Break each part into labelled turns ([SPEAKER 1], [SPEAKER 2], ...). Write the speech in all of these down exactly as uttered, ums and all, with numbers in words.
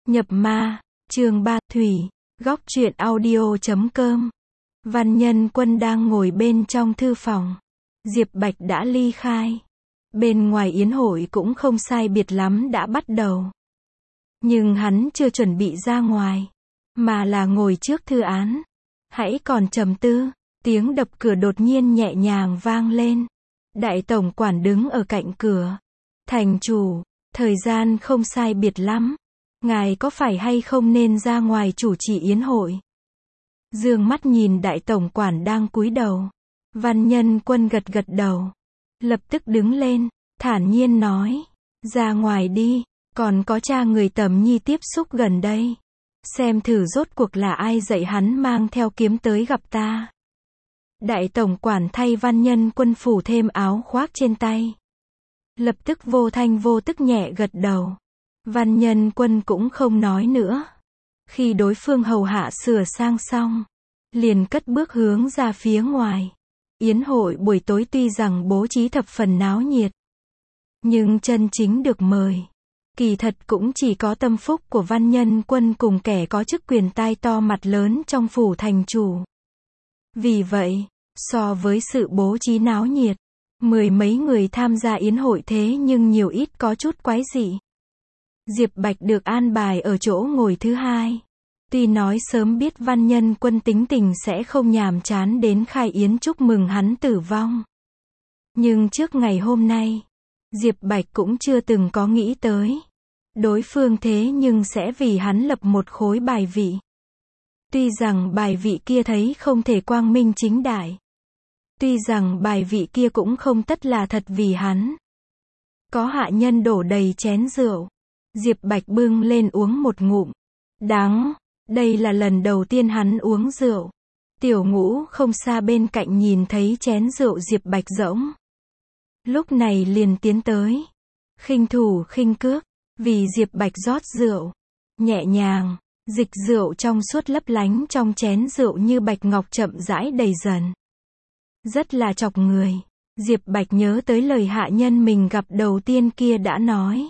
[SPEAKER 1] Nhập ma, chương ba, Thủy, góc truyện audio chấm com. Văn Nhân Quân đang ngồi bên trong thư phòng. Diệp Bạch đã ly khai. Bên ngoài yến hội cũng không sai biệt lắm đã bắt đầu. Nhưng hắn chưa chuẩn bị ra ngoài, mà là ngồi trước thư án. Hãy còn trầm tư, tiếng đập cửa đột nhiên nhẹ nhàng vang lên. Đại tổng quản đứng ở cạnh cửa. Thành chủ, thời gian không sai biệt lắm. Ngài có phải hay không nên ra ngoài chủ trì yến hội? Dương mắt nhìn đại tổng quản đang cúi đầu. Văn Nhân Quân gật gật đầu. Lập tức đứng lên, thản nhiên nói. Ra ngoài đi, còn có cha người Tầm Nhi tiếp xúc gần đây. Xem thử rốt cuộc là ai dạy hắn mang theo kiếm tới gặp ta. Đại tổng quản thay Văn Nhân Quân phủ thêm áo khoác trên tay. Lập tức vô thanh vô tức nhẹ gật đầu. Văn Nhân Quân cũng không nói nữa. Khi đối phương hầu hạ sửa sang xong, liền cất bước hướng ra phía ngoài. Yến hội buổi tối tuy rằng bố trí thập phần náo nhiệt, nhưng chân chính được mời, kỳ thật cũng chỉ có tâm phúc của Văn Nhân Quân cùng kẻ có chức quyền tai to mặt lớn trong phủ thành chủ. Vì vậy, so với sự bố trí náo nhiệt, mười mấy người tham gia yến hội thế nhưng nhiều ít có chút quái dị. Diệp Bạch được an bài ở chỗ ngồi thứ hai. Tuy nói sớm biết Văn Nhân Quân tính tình sẽ không nhàm chán đến khai yến chúc mừng hắn tử vong. Nhưng trước ngày hôm nay, Diệp Bạch cũng chưa từng có nghĩ tới. Đối phương thế nhưng sẽ vì hắn lập một khối bài vị. Tuy rằng bài vị kia thấy không thể quang minh chính đại. Tuy rằng bài vị kia cũng không tất là thật vì hắn. Có hạ nhân đổ đầy chén rượu. Diệp Bạch bưng lên uống một ngụm. Đắng, đây là lần đầu tiên hắn uống rượu. Tiểu Ngũ không xa bên cạnh nhìn thấy chén rượu Diệp Bạch rỗng. Lúc này liền tiến tới. Khinh thủ khinh cước, vì Diệp Bạch rót rượu. Nhẹ nhàng, dịch rượu trong suốt lấp lánh trong chén rượu như bạch ngọc chậm rãi đầy dần. Rất là chọc người. Diệp Bạch nhớ tới lời hạ nhân mình gặp đầu tiên kia đã nói.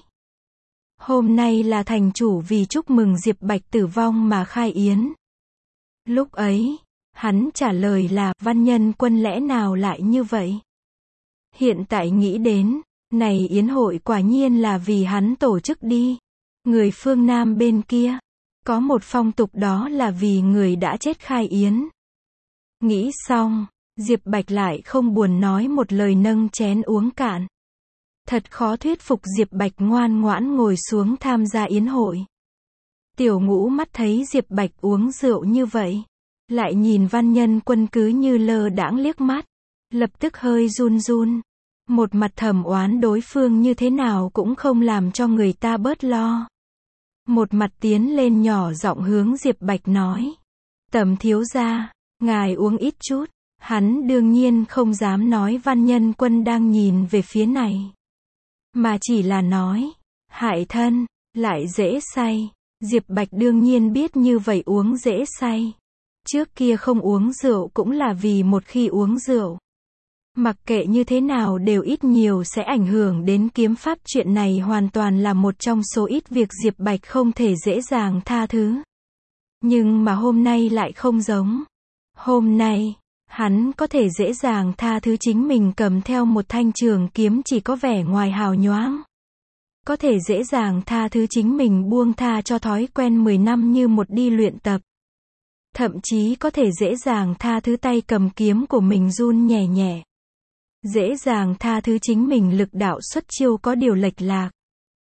[SPEAKER 1] Hôm nay là thành chủ vì chúc mừng Diệp Bạch tử vong mà khai yến. Lúc ấy, hắn trả lời là, Văn Nhân Quân lẽ nào lại như vậy? Hiện tại nghĩ đến, này yến hội quả nhiên là vì hắn tổ chức đi. Người phương Nam bên kia, có một phong tục đó là vì người đã chết khai yến. Nghĩ xong, Diệp Bạch lại không buồn nói một lời nâng chén uống cạn. Thật khó thuyết phục Diệp Bạch ngoan ngoãn ngồi xuống tham gia yến hội. Tiểu Ngũ mắt thấy Diệp Bạch uống rượu như vậy, lại nhìn Văn Nhân Quân cứ như lơ đãng liếc mắt, lập tức hơi run run. Một mặt thầm oán đối phương như thế nào cũng không làm cho người ta bớt lo. Một mặt tiến lên nhỏ giọng hướng Diệp Bạch nói. Tầm thiếu gia, ngài uống ít chút. Hắn đương nhiên không dám nói Văn Nhân Quân đang nhìn về phía này. Mà chỉ là nói, hại thân, lại dễ say. Diệp Bạch đương nhiên biết như vậy uống dễ say. Trước kia không uống rượu cũng là vì một khi uống rượu. Mặc kệ như thế nào đều ít nhiều sẽ ảnh hưởng đến kiếm pháp, chuyện này hoàn toàn là một trong số ít việc Diệp Bạch không thể dễ dàng tha thứ. Nhưng mà hôm nay lại không giống. Hôm nay, hắn có thể dễ dàng tha thứ chính mình cầm theo một thanh trường kiếm chỉ có vẻ ngoài hào nhoáng. Có thể dễ dàng tha thứ chính mình buông tha cho thói quen mười năm như một đi luyện tập. Thậm chí có thể dễ dàng tha thứ tay cầm kiếm của mình run nhẹ nhẹ. Dễ dàng tha thứ chính mình lực đạo xuất chiêu có điều lệch lạc.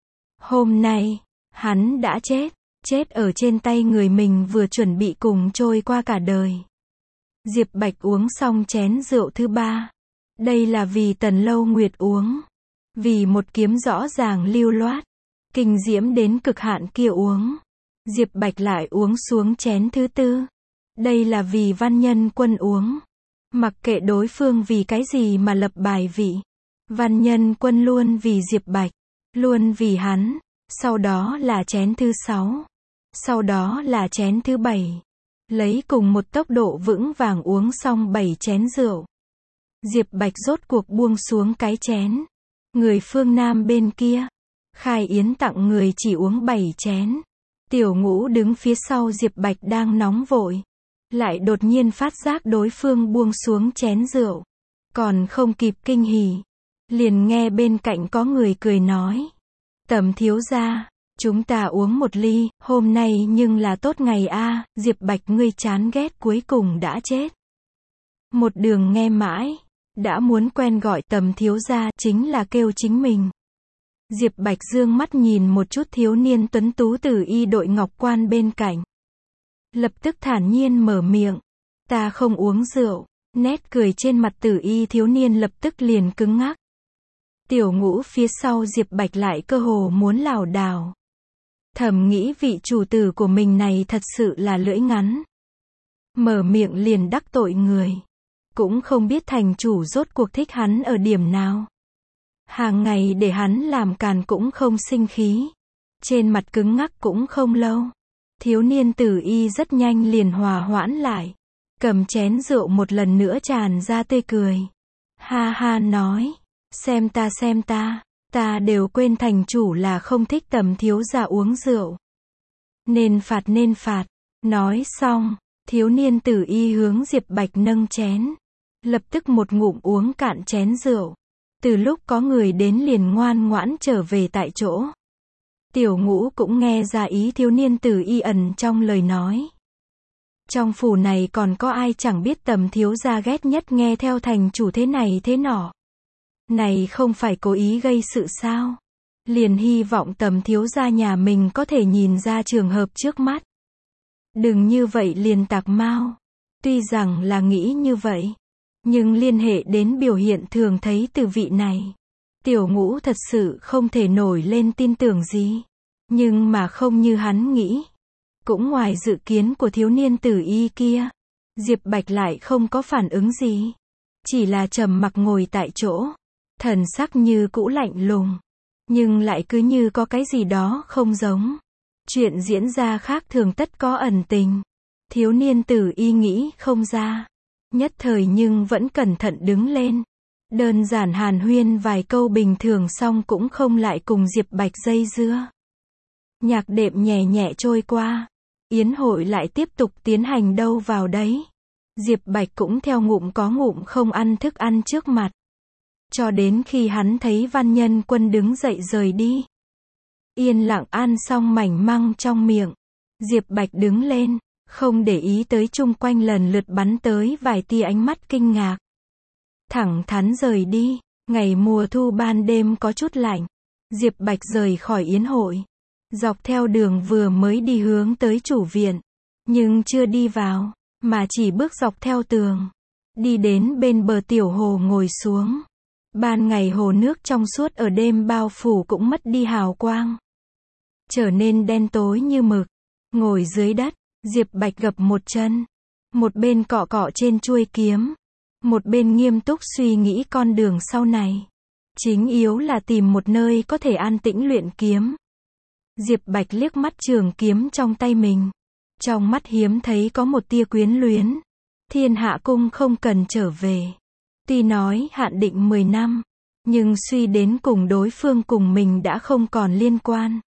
[SPEAKER 1] Hôm nay, hắn đã chết, chết ở trên tay người mình vừa chuẩn bị cùng trôi qua cả đời. Diệp Bạch uống xong chén rượu thứ ba. Đây là vì Tần Lâu Nguyệt uống. Vì một kiếm rõ ràng lưu loát, kinh diễm đến cực hạn kia uống. Diệp Bạch lại uống xuống chén thứ tư. Đây là vì Văn Nhân Quân uống. Mặc kệ đối phương vì cái gì mà lập bài vị, Văn Nhân Quân luôn vì Diệp Bạch, luôn vì hắn. Sau đó là chén thứ sáu. Sau đó là chén thứ bảy. Lấy cùng một tốc độ vững vàng uống xong bảy chén rượu. Diệp Bạch rốt cuộc buông xuống cái chén. Người phương Nam bên kia, khai yến tặng người chỉ uống bảy chén. Tiểu Ngũ đứng phía sau Diệp Bạch đang nóng vội. Lại đột nhiên phát giác đối phương buông xuống chén rượu. Còn không kịp kinh hỉ. Liền nghe bên cạnh có người cười nói. Tầm thiếu gia, chúng ta uống một ly, hôm nay nhưng là tốt ngày a. Diệp Bạch ngươi chán ghét cuối cùng đã chết. Một đường nghe mãi, đã muốn quen gọi Tầm thiếu gia, chính là kêu chính mình. Diệp Bạch dương mắt nhìn một chút thiếu niên tuấn tú Tử Y đội ngọc quan bên cạnh. Lập tức thản nhiên mở miệng. Ta không uống rượu. Nét cười trên mặt Tử Y thiếu niên lập tức liền cứng ngắc. Tiểu Ngũ phía sau Diệp Bạch lại cơ hồ muốn lảo đảo. Thầm nghĩ vị chủ tử của mình này thật sự là lưỡi ngắn. Mở miệng liền đắc tội người. Cũng không biết thành chủ rốt cuộc thích hắn ở điểm nào. Hàng ngày để hắn làm càn cũng không sinh khí. Trên mặt cứng ngắc cũng không lâu. Thiếu niên Tử Y rất nhanh liền hòa hoãn lại. Cầm chén rượu một lần nữa tràn ra tươi cười. Ha ha nói. Xem ta xem ta. Ta đều quên thành chủ là không thích Tầm thiếu gia uống rượu. Nên phạt nên phạt. Nói xong, thiếu niên Tử Y hướng Diệp Bạch nâng chén. Lập tức một ngụm uống cạn chén rượu. Từ lúc có người đến liền ngoan ngoãn trở về tại chỗ. Tiểu Ngũ cũng nghe ra ý thiếu niên Tử Y ẩn trong lời nói. Trong phủ này còn có ai chẳng biết Tầm thiếu gia ghét nhất nghe theo thành chủ thế này thế nọ. Này không phải cố ý gây sự sao? Liền hy vọng Tầm thiếu gia nhà mình có thể nhìn ra trường hợp trước mắt. Đừng như vậy liền tạc mau. Tuy rằng là nghĩ như vậy, nhưng liên hệ đến biểu hiện thường thấy từ vị này. Tiểu Ngũ thật sự không thể nổi lên tin tưởng gì. Nhưng mà không như hắn nghĩ. Cũng ngoài dự kiến của thiếu niên Tử Y kia. Diệp Bạch lại không có phản ứng gì. Chỉ là trầm mặc ngồi tại chỗ. Thần sắc như cũ lạnh lùng. Nhưng lại cứ như có cái gì đó không giống. Chuyện diễn ra khác thường tất có ẩn tình. Thiếu niên Tử Y nghĩ không ra. Nhất thời nhưng vẫn cẩn thận đứng lên. Đơn giản hàn huyên vài câu bình thường xong cũng không lại cùng Diệp Bạch dây dưa. Nhạc đệm nhẹ nhẹ trôi qua. Yến hội lại tiếp tục tiến hành đâu vào đấy. Diệp Bạch cũng theo ngụm có ngụm không ăn thức ăn trước mặt. Cho đến khi hắn thấy Văn Nhân Quân đứng dậy rời đi. Yên lặng ăn xong mảnh măng trong miệng. Diệp Bạch đứng lên, không để ý tới chung quanh lần lượt bắn tới vài tia ánh mắt kinh ngạc. Thẳng thắn rời đi. Ngày mùa thu ban đêm có chút lạnh. Diệp Bạch rời khỏi yến hội. Dọc theo đường vừa mới đi hướng tới chủ viện. Nhưng chưa đi vào, mà chỉ bước dọc theo tường. Đi đến bên bờ tiểu hồ ngồi xuống. Ban ngày hồ nước trong suốt ở đêm bao phủ cũng mất đi hào quang. Trở nên đen tối như mực. Ngồi dưới đất, Diệp Bạch gập một chân. Một bên cọ cọ trên chuôi kiếm. Một bên nghiêm túc suy nghĩ con đường sau này. Chính yếu là tìm một nơi có thể an tĩnh luyện kiếm. Diệp Bạch liếc mắt trường kiếm trong tay mình. Trong mắt hiếm thấy có một tia quyến luyến. Thiên Hạ Cung không cần trở về. Tuy nói hạn định mười năm, nhưng suy đến cùng đối phương cùng mình đã không còn liên quan.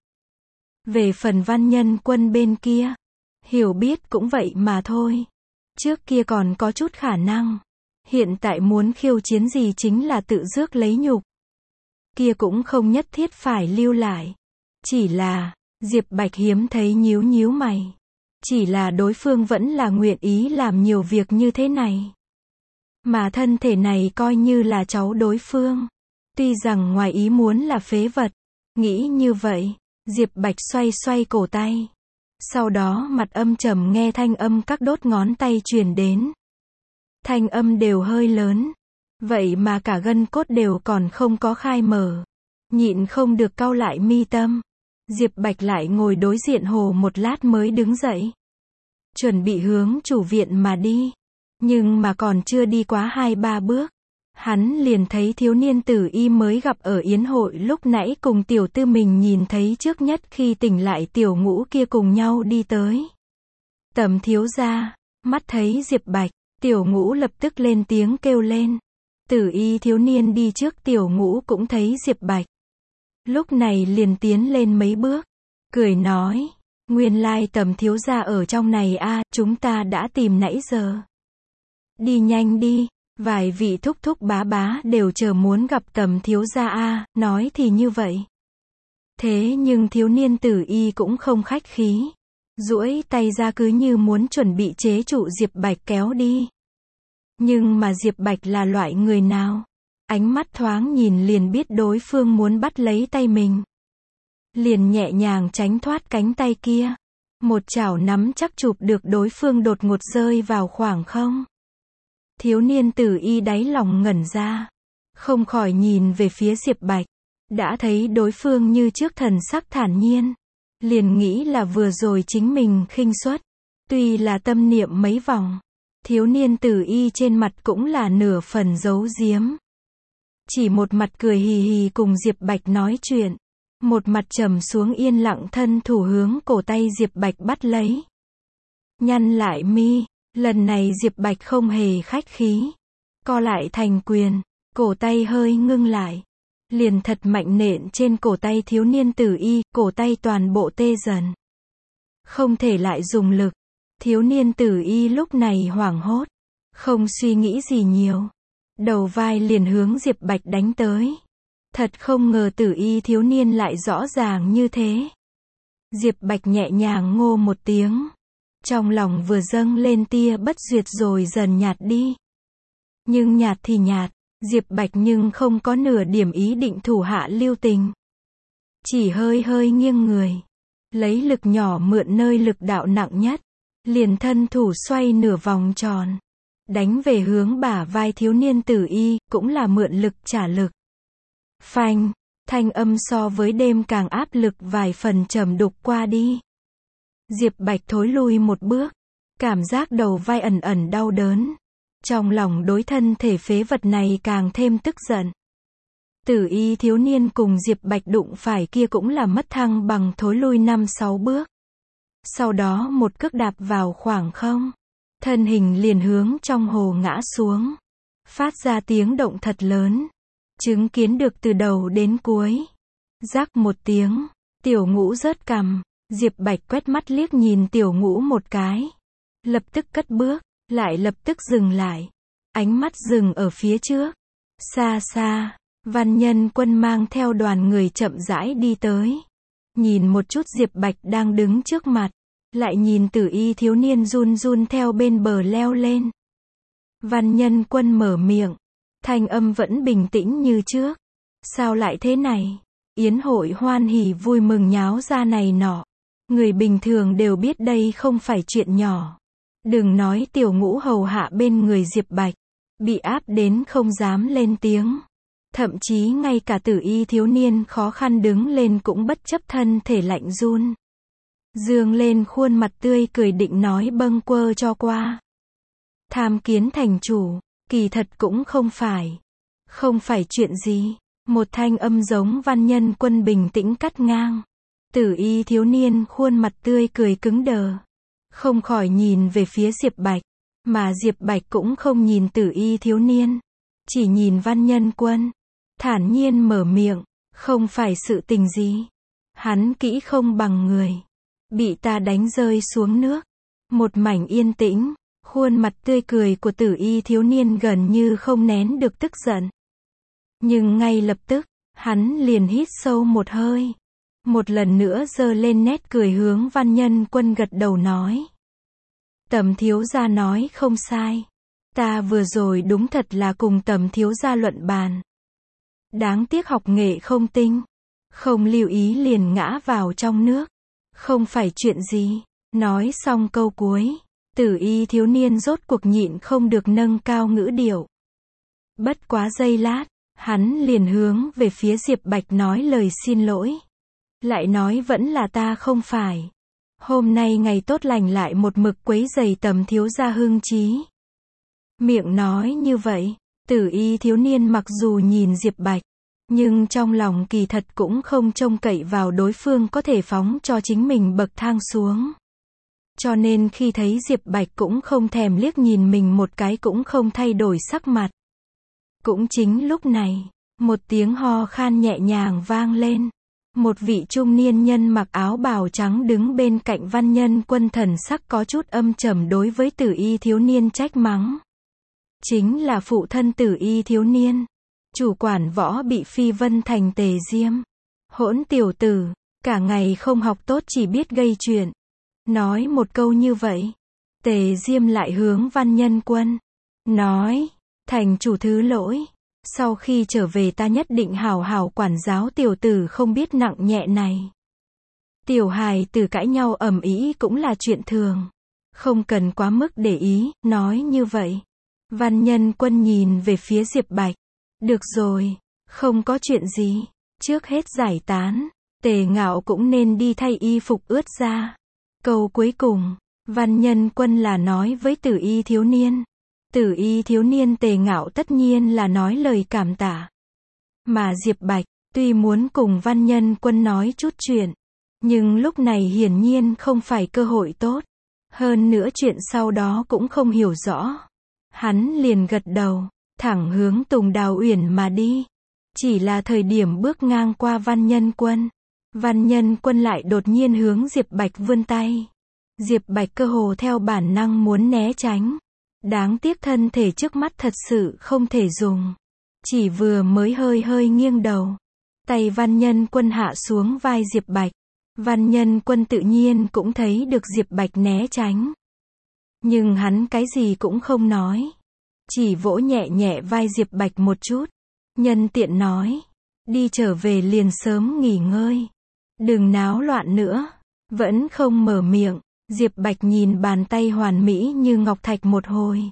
[SPEAKER 1] Về phần Văn Nhân Quân bên kia, hiểu biết cũng vậy mà thôi. Trước kia còn có chút khả năng. Hiện tại muốn khiêu chiến gì chính là tự rước lấy nhục. Kia cũng không nhất thiết phải lưu lại. Chỉ là, Diệp Bạch hiếm thấy nhíu nhíu mày. Chỉ là đối phương vẫn là nguyện ý làm nhiều việc như thế này. Mà thân thể này coi như là cháu đối phương. Tuy rằng ngoài ý muốn là phế vật. Nghĩ như vậy, Diệp Bạch xoay xoay cổ tay. Sau đó mặt âm trầm nghe thanh âm các đốt ngón tay truyền đến. Thanh âm đều hơi lớn. Vậy mà cả gân cốt đều còn không có khai mở. Nhịn không được cau lại mi tâm. Diệp Bạch lại ngồi đối diện hồ một lát mới đứng dậy. Chuẩn bị hướng chủ viện mà đi. Nhưng mà còn chưa đi quá hai ba bước. Hắn liền thấy thiếu niên Tử Y mới gặp ở yến hội lúc nãy cùng tiểu tư mình nhìn thấy trước nhất khi tỉnh lại Tiểu Ngũ kia cùng nhau đi tới. Tầm thiếu gia, mắt thấy Diệp Bạch, Tiểu Ngũ lập tức lên tiếng kêu lên. Tử Y thiếu niên đi trước Tiểu Ngũ cũng thấy Diệp Bạch. Lúc này liền tiến lên mấy bước, cười nói, Nguyên lai Tầm thiếu gia ở trong này a, chúng ta đã tìm nãy giờ. Đi nhanh đi, vài vị thúc thúc bá bá đều chờ muốn gặp Tầm thiếu gia a, nói thì như vậy. Thế nhưng thiếu niên Tử Y cũng không khách khí, duỗi tay ra cứ như muốn chuẩn bị chế trụ Diệp Bạch kéo đi. Nhưng mà Diệp Bạch là loại người nào? Ánh mắt thoáng nhìn liền biết đối phương muốn bắt lấy tay mình. Liền nhẹ nhàng tránh thoát cánh tay kia. Một chảo nắm chắc chụp được đối phương đột ngột rơi vào khoảng không. Thiếu niên Tử Y đáy lòng ngẩn ra. Không khỏi nhìn về phía Diệp Bạch. Đã thấy đối phương như trước thần sắc thản nhiên. Liền nghĩ là vừa rồi chính mình khinh suất. Tuy là tâm niệm mấy vòng. Thiếu niên Tử Y trên mặt cũng là nửa phần giấu giếm. Chỉ một mặt cười hì hì cùng Diệp Bạch nói chuyện. Một mặt trầm xuống yên lặng thân thủ hướng cổ tay Diệp Bạch bắt lấy. Nhăn lại mi, lần này Diệp Bạch không hề khách khí. Co lại thành quyền, cổ tay hơi ngưng lại. Liền thật mạnh nện trên cổ tay thiếu niên Tử Y, cổ tay toàn bộ tê dần. Không thể lại dùng lực. Thiếu niên Tử Y lúc này hoảng hốt. Không suy nghĩ gì nhiều. Đầu vai liền hướng Diệp Bạch đánh tới. Thật không ngờ Tử Y thiếu niên lại rõ ràng như thế. Diệp Bạch nhẹ nhàng ngô một tiếng. Trong lòng vừa dâng lên tia bất duyệt rồi dần nhạt đi. Nhưng nhạt thì nhạt, Diệp Bạch nhưng không có nửa điểm ý định thủ hạ lưu tình. Chỉ hơi hơi nghiêng người. Lấy lực nhỏ mượn nơi lực đạo nặng nhất. Liền thân thủ xoay nửa vòng tròn. Đánh về hướng bả vai thiếu niên Tử Y, cũng là mượn lực trả lực. Phanh, thanh âm so với đêm càng áp lực vài phần trầm đục qua đi. Diệp Bạch thối lui một bước, cảm giác đầu vai ẩn ẩn đau đớn. Trong lòng đối thân thể phế vật này càng thêm tức giận. Tử Y thiếu niên cùng Diệp Bạch đụng phải kia cũng là mất thăng bằng thối lui năm sáu bước. Sau đó một cước đạp vào khoảng không. Thân hình liền hướng trong hồ ngã xuống. Phát ra tiếng động thật lớn. Chứng kiến được từ đầu đến cuối. Rắc một tiếng. Tiểu Ngũ rớt cằm. Diệp Bạch quét mắt liếc nhìn Tiểu Ngũ một cái. Lập tức cất bước. Lại lập tức dừng lại. Ánh mắt dừng ở phía trước. Xa xa. Văn Nhân Quân mang theo đoàn người chậm rãi đi tới. Nhìn một chút Diệp Bạch đang đứng trước mặt. Lại nhìn Tử Y thiếu niên run run theo bên bờ leo lên. Văn Nhân Quân mở miệng. Thanh âm vẫn bình tĩnh như trước. Sao lại thế này? Yến hội hoan hỉ vui mừng nháo ra này nọ. Người bình thường đều biết đây không phải chuyện nhỏ. Đừng nói Tiểu Ngũ hầu hạ bên người Diệp Bạch. Bị áp đến không dám lên tiếng. Thậm chí ngay cả Tử Y thiếu niên khó khăn đứng lên cũng bất chấp thân thể lạnh run. Dương lên khuôn mặt tươi cười định nói bâng quơ cho qua. Tham kiến thành chủ, kỳ thật cũng không phải. Không phải chuyện gì. Một thanh âm giống Văn Nhân Quân bình tĩnh cắt ngang. Tử Y thiếu niên khuôn mặt tươi cười cứng đờ. Không khỏi nhìn về phía Diệp Bạch. Mà Diệp Bạch cũng không nhìn Tử Y thiếu niên. Chỉ nhìn Văn Nhân Quân. Thản nhiên mở miệng. Không phải sự tình gì. Hắn kỹ không bằng người. Bị ta đánh rơi xuống nước. Một mảnh yên tĩnh. Khuôn mặt tươi cười của Tử Y thiếu niên gần như không nén được tức giận. Nhưng ngay lập tức, hắn liền hít sâu một hơi. Một lần nữa giơ lên nét cười hướng Văn Nhân Quân gật đầu nói. Tầm thiếu gia nói không sai. Ta vừa rồi đúng thật là cùng Tầm thiếu gia luận bàn. Đáng tiếc học nghệ không tinh. Không lưu ý liền ngã vào trong nước. Không phải chuyện gì. Nói xong câu cuối. Tử Y thiếu niên rốt cuộc nhịn không được nâng cao ngữ điệu. Bất quá giây lát. Hắn liền hướng về phía Diệp Bạch nói lời xin lỗi. Lại nói vẫn là ta không phải. Hôm nay ngày tốt lành lại một mực quấy rầy Tầm thiếu gia hưng trí. Miệng nói như vậy. Tử Y thiếu niên mặc dù nhìn Diệp Bạch. Nhưng trong lòng kỳ thật cũng không trông cậy vào đối phương có thể phóng cho chính mình bậc thang xuống. Cho nên khi thấy Diệp Bạch cũng không thèm liếc nhìn mình một cái cũng không thay đổi sắc mặt. Cũng chính lúc này, một tiếng ho khan nhẹ nhàng vang lên. Một vị trung niên nhân mặc áo bào trắng đứng bên cạnh Văn Nhân Quân, thần sắc có chút âm trầm đối với Tử Y thiếu niên trách mắng. Chính là phụ thân Tử Y thiếu niên, chủ quản võ bị Phi Vân Thành Tề Diêm. Hỗn tiểu tử, cả ngày không học tốt chỉ biết gây chuyện. Nói một câu như vậy, Tề Diêm lại hướng Văn Nhân Quân nói, thành chủ thứ lỗi, sau khi trở về ta nhất định hảo hảo quản giáo tiểu tử không biết nặng nhẹ này. Tiểu hài tử cãi nhau ầm ĩ cũng là chuyện thường, không cần quá mức để ý. Nói như vậy, Văn Nhân Quân nhìn về phía Diệp Bạch. Được rồi, không có chuyện gì, trước hết giải tán, Tề Ngạo cũng nên đi thay y phục ướt ra. Câu cuối cùng, Văn Nhân Quân là nói với Tử Y thiếu niên. Tử Y thiếu niên Tề Ngạo tất nhiên là nói lời cảm tạ. Mà Diệp Bạch, tuy muốn cùng Văn Nhân Quân nói chút chuyện, nhưng lúc này hiển nhiên không phải cơ hội tốt. Hơn nữa chuyện sau đó cũng không hiểu rõ. Hắn liền gật đầu, thẳng hướng Tùng Đào Uyển mà đi. Chỉ là thời điểm bước ngang qua Văn Nhân Quân, Văn Nhân Quân lại đột nhiên hướng Diệp Bạch vươn tay. Diệp Bạch cơ hồ theo bản năng muốn né tránh. Đáng tiếc thân thể trước mắt thật sự không thể dùng. Chỉ vừa mới hơi hơi nghiêng đầu, tay Văn Nhân Quân hạ xuống vai Diệp Bạch. Văn Nhân Quân tự nhiên cũng thấy được Diệp Bạch né tránh. Nhưng hắn cái gì cũng không nói. Chỉ vỗ nhẹ nhẹ vai Diệp Bạch một chút. Nhân tiện nói, đi trở về liền sớm nghỉ ngơi. Đừng náo loạn nữa. Vẫn không mở miệng. Diệp Bạch nhìn bàn tay hoàn mỹ như ngọc thạch một hồi.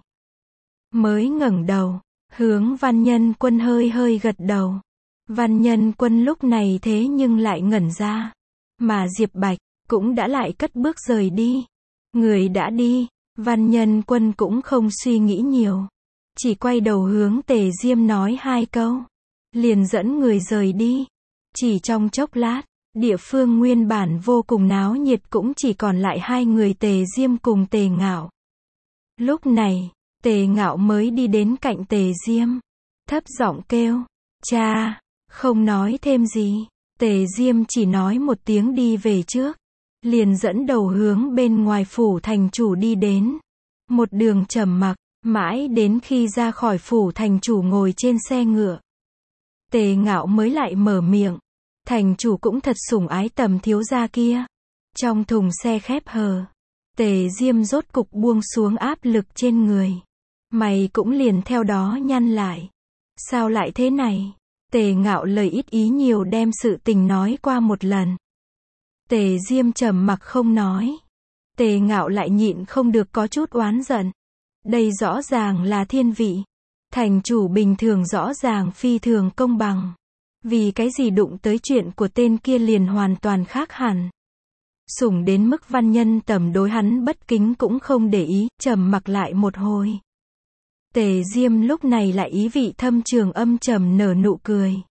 [SPEAKER 1] Mới ngẩng đầu, hướng Văn Nhân Quân hơi hơi gật đầu. Văn Nhân Quân lúc này thế nhưng lại ngẩn ra. Mà Diệp Bạch, cũng đã lại cất bước rời đi. Người đã đi, Văn Nhân Quân cũng không suy nghĩ nhiều. Chỉ quay đầu hướng Tề Diêm nói hai câu. Liền dẫn người rời đi. Chỉ trong chốc lát, địa phương nguyên bản vô cùng náo nhiệt cũng chỉ còn lại hai người Tề Diêm cùng Tề Ngạo. Lúc này, Tề Ngạo mới đi đến cạnh Tề Diêm. Thấp giọng kêu, cha, không nói thêm gì. Tề Diêm chỉ nói một tiếng đi về trước. Liền dẫn đầu hướng bên ngoài phủ thành chủ đi đến. Một đường trầm mặc, mãi đến khi ra khỏi phủ thành chủ ngồi trên xe ngựa. Tề Ngạo mới lại mở miệng. Thành chủ cũng thật sủng ái tầm thiếu gia kia. Trong thùng xe khép hờ, Tề Diêm rốt cục buông xuống áp lực trên người. Mày cũng liền theo đó nhăn lại. Sao lại thế này? Tề Ngạo lời ít ý nhiều đem sự tình nói qua một lần. Tề Diêm trầm mặc không nói. Tề Ngạo lại nhịn không được có chút oán giận. Đây rõ ràng là thiên vị. Thành chủ bình thường rõ ràng phi thường công bằng. Vì cái gì đụng tới chuyện của tên kia liền hoàn toàn khác hẳn. Sủng đến mức Văn Nhân Tầm đối hắn bất kính cũng không để ý, trầm mặc lại một hồi. Tề Diêm lúc này lại ý vị thâm trường âm trầm nở nụ cười.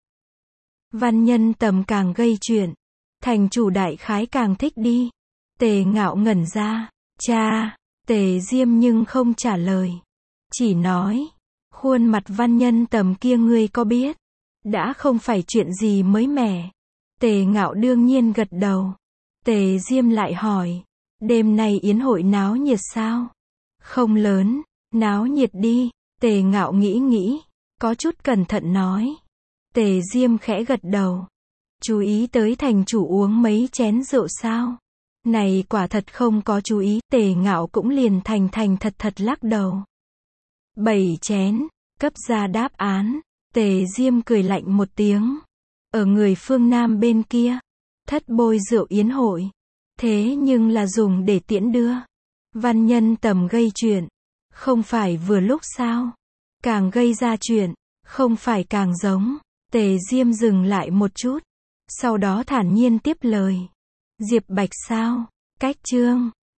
[SPEAKER 1] Văn Nhân Tầm càng gây chuyện, thành chủ đại khái càng thích đi. Tề Ngạo ngẩn ra, cha. Tề Diêm nhưng không trả lời. Chỉ nói, khuôn mặt Văn Nhân Tầm kia ngươi có biết? Đã không phải chuyện gì mới mẻ. Tề Ngạo đương nhiên gật đầu. Tề Diêm lại hỏi, đêm nay yến hội náo nhiệt sao? Không lớn, náo nhiệt đi. Tề Ngạo nghĩ nghĩ, có chút cẩn thận nói. Tề Diêm khẽ gật đầu. Chú ý tới thành chủ uống mấy chén rượu sao? Này quả thật không có chú ý. Tề Ngạo cũng liền thành thành thật thật lắc đầu. Bảy chén, cấp ra đáp án. Tề Diêm cười lạnh một tiếng. Ở người phương Nam bên kia, thất bôi rượu yến hội. Thế nhưng là dùng để tiễn đưa. Văn Nhân Tầm gây chuyện. Không phải vừa lúc sao? Càng gây ra chuyện, không phải càng giống. Tề Diêm dừng lại một chút. Sau đó thản nhiên tiếp lời. Diệp Bạch sao? Cách chương